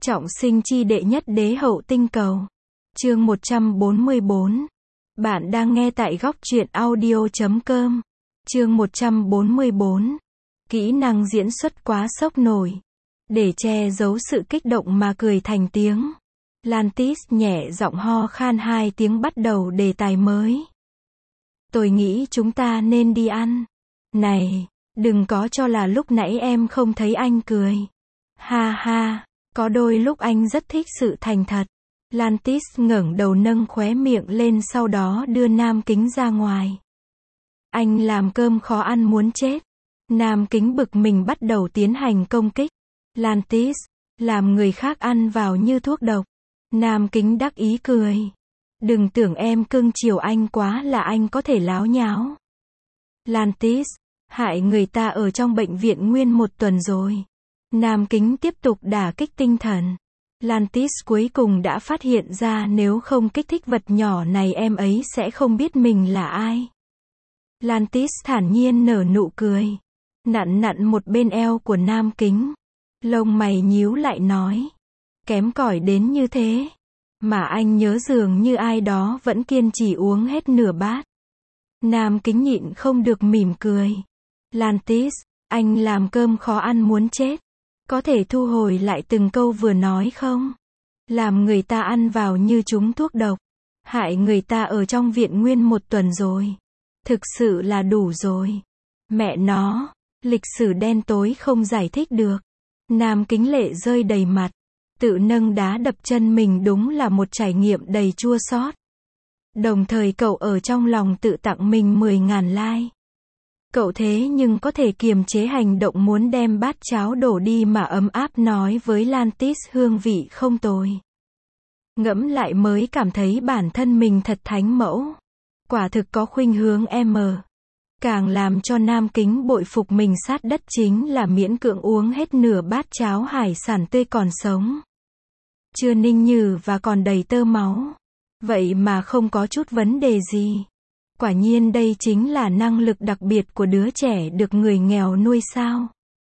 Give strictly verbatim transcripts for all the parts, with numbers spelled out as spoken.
Trọng sinh chi đệ nhất đế hậu tinh cầu. Chương một trăm bốn mươi bốn. Bạn đang nghe tại góc truyện audio chấm com. Chương một trăm bốn mươi bốn. Kỹ năng diễn xuất quá sốc nổi. Để che giấu sự kích động mà cười thành tiếng. Lantis nhẹ giọng ho khan hai tiếng bắt đầu đề tài mới. Tôi nghĩ chúng ta nên đi ăn. Này, đừng có cho là lúc nãy em không thấy anh cười. Ha ha, có đôi lúc anh rất thích sự thành thật. Lantis ngẩng đầu nâng khóe miệng lên sau đó đưa Nam Kính ra ngoài. Anh làm cơm khó ăn muốn chết. Nam Kính bực mình bắt đầu tiến hành công kích. Lantis, làm người khác ăn vào như thuốc độc. Nam Kính đắc ý cười. Đừng tưởng em cưng chiều anh quá là anh có thể láo nháo. Lantis, hại người ta ở trong bệnh viện nguyên một tuần rồi. Nam Kính tiếp tục đả kích tinh thần. Lantis cuối cùng đã phát hiện ra nếu không kích thích vật nhỏ này em ấy sẽ không biết mình là ai. Lantis thản nhiên nở nụ cười. Nặn nặn một bên eo của Nam Kính. Lông mày nhíu lại nói. Kém cỏi đến như thế. Mà anh nhớ dường như ai đó vẫn kiên trì uống hết nửa bát. Nam Kính nhịn không được mỉm cười. Lantis, anh làm cơm khó ăn muốn chết. Có thể thu hồi lại từng câu vừa nói không? Làm người ta ăn vào như trúng thuốc độc. Hại người ta ở trong viện nguyên một tuần rồi. Thực sự là đủ rồi. Mẹ nó, lịch sử đen tối không giải thích được. Nam Kính lệ rơi đầy mặt. Tự nâng đá đập chân mình đúng là một trải nghiệm đầy chua xót. Đồng thời cậu ở trong lòng tự tặng mình mười ngàn like. Cậu thế nhưng có thể kiềm chế hành động muốn đem bát cháo đổ đi mà ấm áp nói với Lantis hương vị không tồi. Ngẫm lại mới cảm thấy bản thân mình thật thánh mẫu. Quả thực có khuynh hướng M. Càng làm cho Nam Kính bội phục mình sát đất chính là miễn cưỡng uống hết nửa bát cháo hải sản tươi còn sống. Chưa ninh nhừ và còn đầy tơ máu. Vậy mà không có chút vấn đề gì. Quả nhiên đây chính là năng lực đặc biệt của đứa trẻ được người nghèo nuôi sao.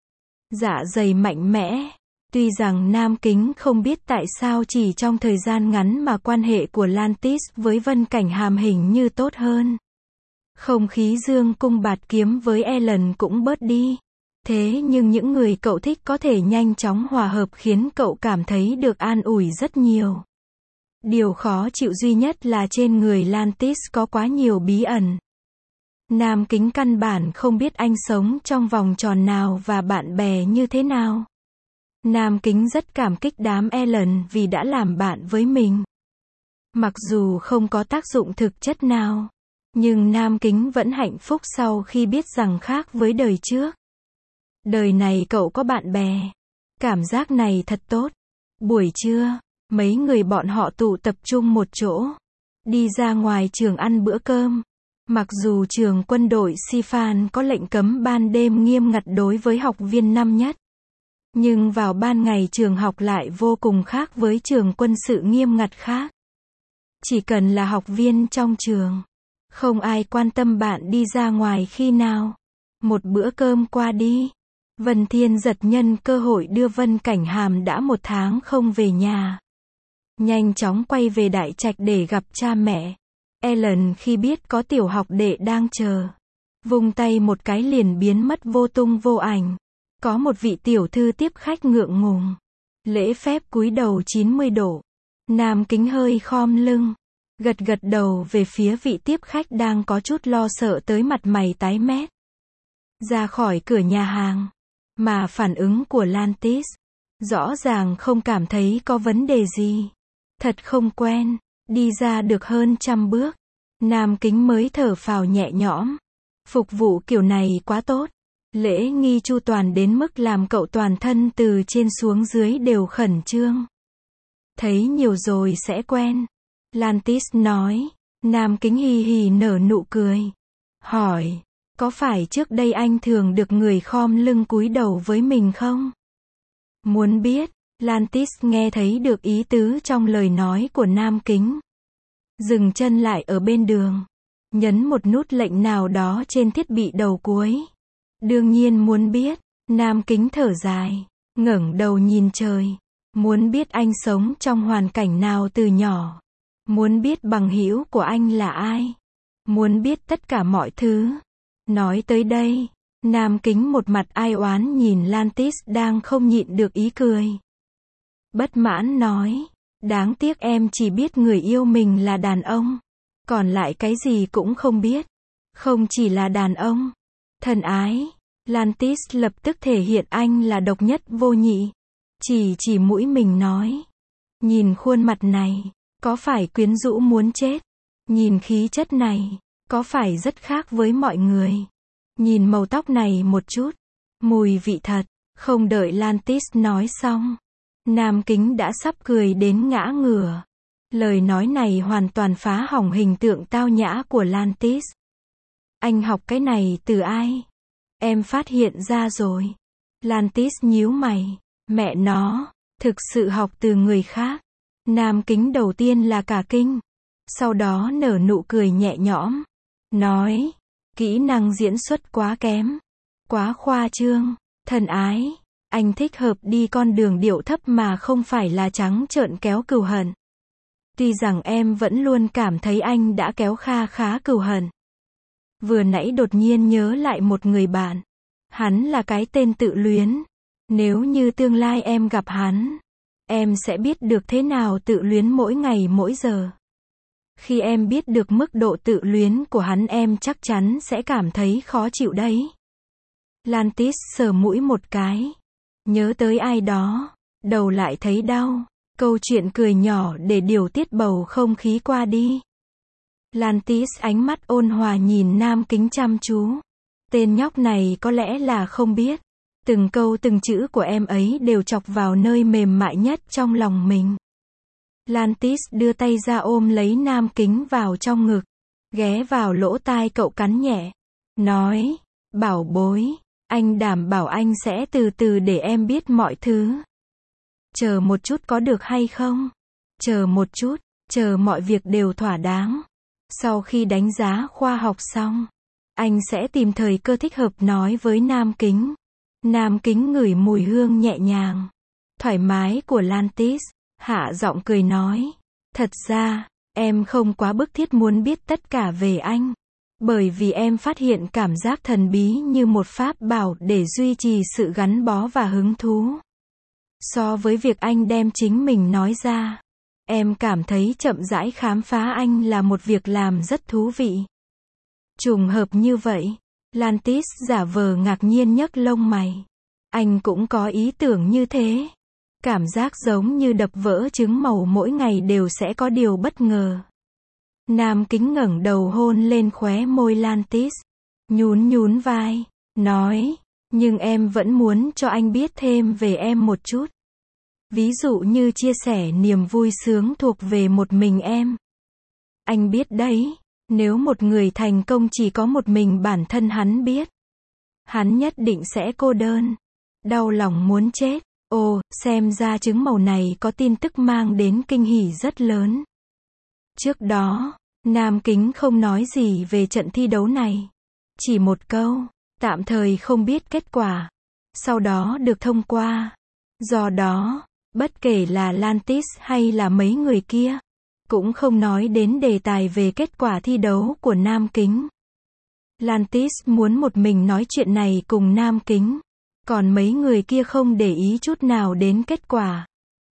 Dạ dày mạnh mẽ. Tuy rằng Nam Kính không biết tại sao chỉ trong thời gian ngắn mà quan hệ của Lantis với Vân Cảnh Hàm hình như tốt hơn. Không khí dương cung bạt kiếm với Ellen cũng bớt đi. Thế nhưng những người cậu thích có thể nhanh chóng hòa hợp khiến cậu cảm thấy được an ủi rất nhiều. Điều khó chịu duy nhất là trên người Lantis có quá nhiều bí ẩn. Nam Kính căn bản không biết anh sống trong vòng tròn nào và bạn bè như thế nào. Nam Kính rất cảm kích đám Ellen vì đã làm bạn với mình. Mặc dù không có tác dụng thực chất nào, nhưng Nam Kính vẫn hạnh phúc sau khi biết rằng khác với đời trước. Đời này cậu có bạn bè. Cảm giác này thật tốt. Buổi trưa, mấy người bọn họ tụ tập trung một chỗ. Đi ra ngoài trường ăn bữa cơm. Mặc dù trường quân đội Sifan có lệnh cấm ban đêm nghiêm ngặt đối với học viên năm nhất. Nhưng vào ban ngày trường học lại vô cùng khác với trường quân sự nghiêm ngặt khác. Chỉ cần là học viên trong trường. Không ai quan tâm bạn đi ra ngoài khi nào. Một bữa cơm qua đi. Vân Thiên Giật nhân cơ hội đưa Vân Cảnh Hàm đã một tháng không về nhà. Nhanh chóng quay về đại trạch để gặp cha mẹ. Ellen khi biết có tiểu học đệ đang chờ. Vung tay một cái liền biến mất vô tung vô ảnh. Có một vị tiểu thư tiếp khách ngượng ngùng. Lễ phép cúi đầu chín mươi độ. Nam Kính hơi khom lưng. Gật gật đầu về phía vị tiếp khách đang có chút lo sợ tới mặt mày tái mét. Ra khỏi cửa nhà hàng. Mà phản ứng của Lantis. Rõ ràng không cảm thấy có vấn đề gì. Thật không quen. Đi ra được hơn trăm bước. Nam Kính mới thở phào nhẹ nhõm. Phục vụ kiểu này quá tốt. Lễ nghi chu toàn đến mức làm cậu toàn thân từ trên xuống dưới đều khẩn trương. Thấy nhiều rồi sẽ quen. Lantis nói. Nam Kính hì hì nở nụ cười. Hỏi. Có phải trước đây anh thường được người khom lưng cúi đầu với mình không? Muốn biết. Lantis nghe thấy được ý tứ trong lời nói của Nam Kính. Dừng chân lại ở bên đường. Nhấn một nút lệnh nào đó trên thiết bị đầu cuối. Đương nhiên muốn biết. Nam Kính thở dài. Ngẩng đầu nhìn trời. Muốn biết anh sống trong hoàn cảnh nào từ nhỏ. Muốn biết bằng hữu của anh là ai. Muốn biết tất cả mọi thứ. Nói tới đây, Nam Kính một mặt ai oán nhìn Lantis đang không nhịn được ý cười. Bất mãn nói, đáng tiếc em chỉ biết người yêu mình là đàn ông. Còn lại cái gì cũng không biết. Không chỉ là đàn ông. Thân ái, Lantis lập tức thể hiện anh là độc nhất vô nhị. Chỉ chỉ mũi mình nói. Nhìn khuôn mặt này, có phải quyến rũ muốn chết? Nhìn khí chất này, có phải rất khác với mọi người? Nhìn màu tóc này một chút, mùi vị thật. Không đợi Lantis nói xong, Nam Kính đã sắp cười đến ngã ngửa. Lời nói này hoàn toàn phá hỏng hình tượng tao nhã của Lantis. Anh học cái này từ ai? Em phát hiện ra rồi. Lantis nhíu mày. Mẹ nó, thực sự học từ người khác. Nam Kính đầu tiên là cả kinh. Sau đó nở nụ cười nhẹ nhõm. Nói, kỹ năng diễn xuất quá kém. Quá khoa trương. Thân ái, anh thích hợp đi con đường điệu thấp mà không phải là trắng trợn kéo cừu hận. Tuy rằng em vẫn luôn cảm thấy anh đã kéo kha khá cừu hận. Vừa nãy đột nhiên nhớ lại một người bạn. Hắn là cái tên tự luyến. Nếu như tương lai em gặp hắn, em sẽ biết được thế nào tự luyến mỗi ngày mỗi giờ. Khi em biết được mức độ tự luyến của hắn em chắc chắn sẽ cảm thấy khó chịu đấy. Lantis sờ mũi một cái. Nhớ tới ai đó, đầu lại thấy đau. Câu chuyện cười nhỏ để điều tiết bầu không khí qua đi. Lantis ánh mắt ôn hòa nhìn Nam Kính chăm chú. Tên nhóc này có lẽ là không biết. Từng câu từng chữ của em ấy đều chọc vào nơi mềm mại nhất trong lòng mình. Lantis đưa tay ra ôm lấy Nam Kính vào trong ngực. Ghé vào lỗ tai cậu cắn nhẹ. Nói, bảo bối, anh đảm bảo anh sẽ từ từ để em biết mọi thứ. Chờ một chút có được hay không? Chờ một chút, chờ mọi việc đều thỏa đáng. Sau khi đánh giá khoa học xong, anh sẽ tìm thời cơ thích hợp nói với Nam Kính. Nam Kính ngửi mùi hương nhẹ nhàng, thoải mái của Lantis, hạ giọng cười nói. Thật ra, em không quá bức thiết muốn biết tất cả về anh. Bởi vì em phát hiện cảm giác thần bí như một pháp bảo để duy trì sự gắn bó và hứng thú. So với việc anh đem chính mình nói ra, em cảm thấy chậm rãi khám phá anh là một việc làm rất thú vị. Trùng hợp như vậy, Lantis giả vờ ngạc nhiên nhấc lông mày. Anh cũng có ý tưởng như thế. Cảm giác giống như đập vỡ trứng màu mỗi ngày đều sẽ có điều bất ngờ. Nam Kính ngẩng đầu hôn lên khóe môi Lantis. Nhún nhún vai, nói, nhưng em vẫn muốn cho anh biết thêm về em một chút. Ví dụ như chia sẻ niềm vui sướng thuộc về một mình em. Anh biết đấy, nếu một người thành công chỉ có một mình bản thân hắn biết, hắn nhất định sẽ cô đơn, đau lòng muốn chết. Ồ, xem ra trứng màu này có tin tức mang đến kinh hỉ rất lớn. Trước đó, Nam Kính không nói gì về trận thi đấu này. Chỉ một câu, tạm thời không biết kết quả. Sau đó được thông qua. Do đó, bất kể là Lantis hay là mấy người kia, cũng không nói đến đề tài về kết quả thi đấu của Nam Kính. Lantis muốn một mình nói chuyện này cùng Nam Kính. Còn mấy người kia không để ý chút nào đến kết quả.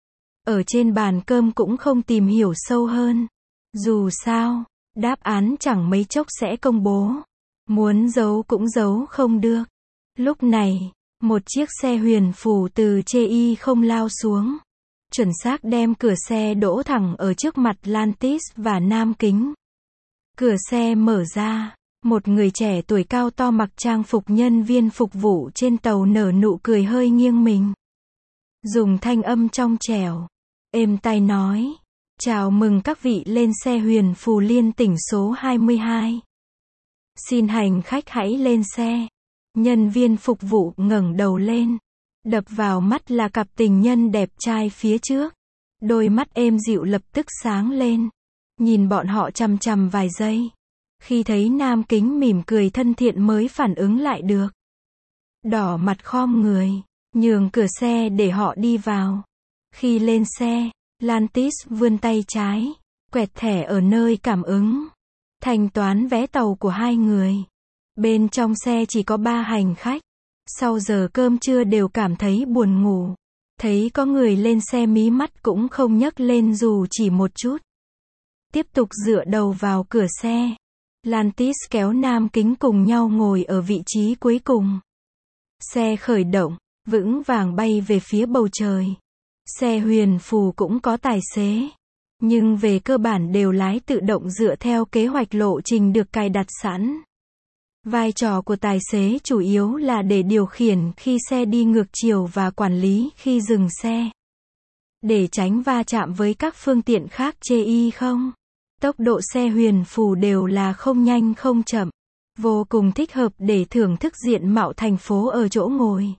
Ở trên bàn cơm cũng không tìm hiểu sâu hơn. Dù sao, đáp án chẳng mấy chốc sẽ công bố. Muốn giấu cũng giấu không được. Lúc này, một chiếc xe huyền phù từ chê y không lao xuống. Chuẩn xác đem cửa xe đỗ thẳng ở trước mặt Lantis và Nam Kính. Cửa xe mở ra. Một người trẻ tuổi cao to mặc trang phục nhân viên phục vụ trên tàu nở nụ cười hơi nghiêng mình. Dùng thanh âm trong trẻo, êm tai nói, chào mừng các vị lên xe huyền phù liên tỉnh số hai mươi hai. Xin hành khách hãy lên xe. Nhân viên phục vụ ngẩng đầu lên. Đập vào mắt là cặp tình nhân đẹp trai phía trước. Đôi mắt êm dịu lập tức sáng lên. Nhìn bọn họ chằm chằm vài giây. Khi thấy Nam Kính mỉm cười thân thiện mới phản ứng lại được. Đỏ mặt khom người, nhường cửa xe để họ đi vào. Khi lên xe, Lantis vươn tay trái, quẹt thẻ ở nơi cảm ứng, thanh toán vé tàu của hai người. Bên trong xe chỉ có ba hành khách. Sau giờ cơm trưa đều cảm thấy buồn ngủ. Thấy có người lên xe mí mắt cũng không nhấc lên dù chỉ một chút. Tiếp tục dựa đầu vào cửa xe. Lantis kéo Nam Kính cùng nhau ngồi ở vị trí cuối cùng. Xe khởi động, vững vàng bay về phía bầu trời. Xe huyền phù cũng có tài xế. Nhưng về cơ bản đều lái tự động dựa theo kế hoạch lộ trình được cài đặt sẵn. Vai trò của tài xế chủ yếu là để điều khiển khi xe đi ngược chiều và quản lý khi dừng xe. Để tránh va chạm với các phương tiện khác chê y không. Tốc độ xe huyền phù đều là không nhanh không chậm. Vô cùng thích hợp để thưởng thức diện mạo thành phố ở chỗ ngồi.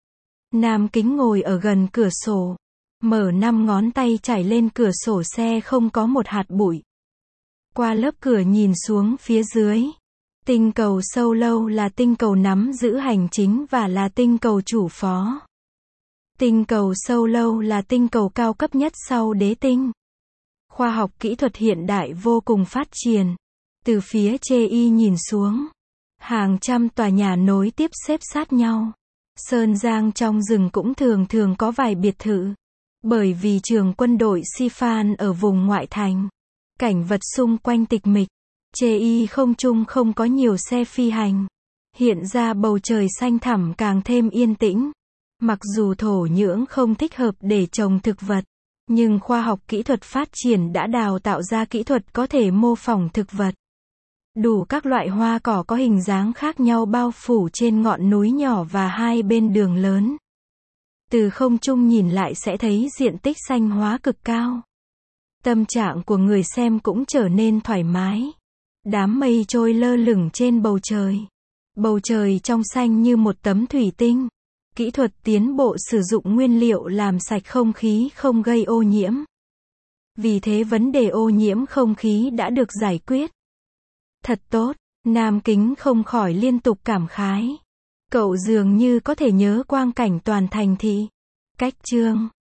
Nam Kính ngồi ở gần cửa sổ. Mở năm ngón tay chảy lên cửa sổ xe không có một hạt bụi. Qua lớp cửa nhìn xuống phía dưới. Tinh cầu Solo là tinh cầu nắm giữ hành chính và là tinh cầu chủ phó. Tinh cầu Solo là tinh cầu cao cấp nhất sau đế tinh. Khoa học kỹ thuật hiện đại vô cùng phát triển. Từ phía chê y nhìn xuống. Hàng trăm tòa nhà nối tiếp xếp sát nhau. Sơn giang trong rừng cũng thường thường có vài biệt thự. Bởi vì trường quân đội Sifan ở vùng ngoại thành. Cảnh vật xung quanh tịch mịch. Chê y không trung không có nhiều xe phi hành. Hiện ra bầu trời xanh thẳm càng thêm yên tĩnh. Mặc dù thổ nhưỡng không thích hợp để trồng thực vật. Nhưng khoa học kỹ thuật phát triển đã đào tạo ra kỹ thuật có thể mô phỏng thực vật. Đủ các loại hoa cỏ có hình dáng khác nhau bao phủ trên ngọn núi nhỏ và hai bên đường lớn. Từ không trung nhìn lại sẽ thấy diện tích xanh hóa cực cao. Tâm trạng của người xem cũng trở nên thoải mái. Đám mây trôi lơ lửng trên bầu trời. Bầu trời trong xanh như một tấm thủy tinh. Kỹ thuật tiến bộ sử dụng nguyên liệu làm sạch không khí không gây ô nhiễm. Vì thế vấn đề ô nhiễm không khí đã được giải quyết. Thật tốt, Nam Kính không khỏi liên tục cảm khái. Cậu dường như có thể nhớ quang cảnh toàn thành thị. Cách chương